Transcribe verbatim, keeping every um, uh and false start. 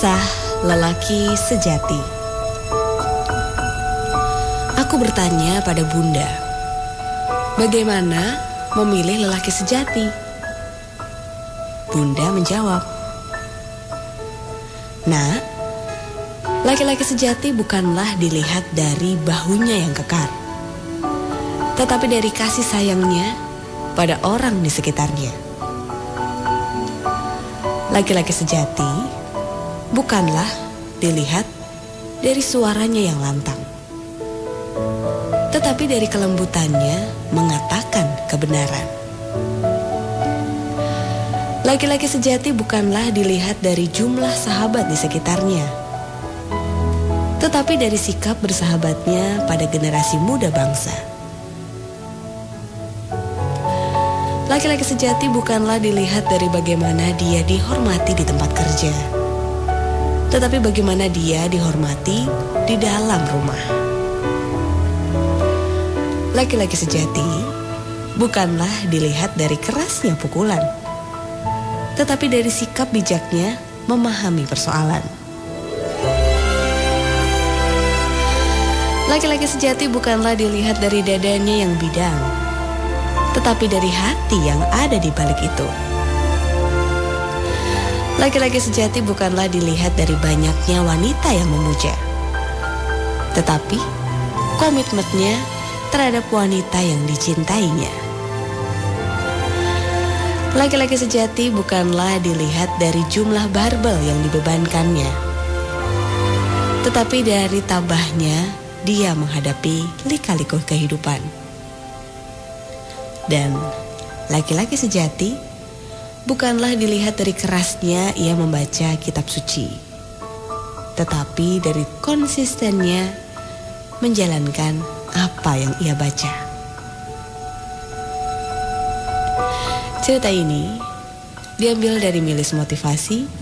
Kisah lelaki sejati. Aku bertanya pada Bunda, bagaimana memilih lelaki sejati? Bunda menjawab, "Nak, laki-laki sejati bukanlah dilihat dari bahunya yang kekar, tetapi dari kasih sayangnya pada orang di sekitarnya. Laki-laki sejati bukanlah dilihat dari suaranya yang lantang, tetapi dari kelembutannya mengatakan kebenaran. Laki-laki sejati bukanlah dilihat dari jumlah sahabat di sekitarnya, tetapi dari sikap bersahabatnya pada generasi muda bangsa. Laki-laki sejati bukanlah dilihat dari bagaimana dia dihormati di tempat kerja, tetapi bagaimana dia dihormati di dalam rumah. Laki-laki sejati bukanlah dilihat dari kerasnya pukulan, tetapi dari sikap bijaknya memahami persoalan. Laki-laki sejati bukanlah dilihat dari dadanya yang bidang, tetapi dari hati yang ada di balik itu. Laki-laki sejati bukanlah dilihat dari banyaknya wanita yang memuja, tetapi komitmennya terhadap wanita yang dicintainya. Laki-laki sejati bukanlah dilihat dari jumlah barbel yang dibebankannya, tetapi dari tabahnya dia menghadapi lika-liku kehidupan. Dan laki-laki sejati bukanlah dilihat dari kerasnya ia membaca kitab suci, tetapi dari konsistennya menjalankan apa yang ia baca. Cerita ini diambil dari Milis Motivasi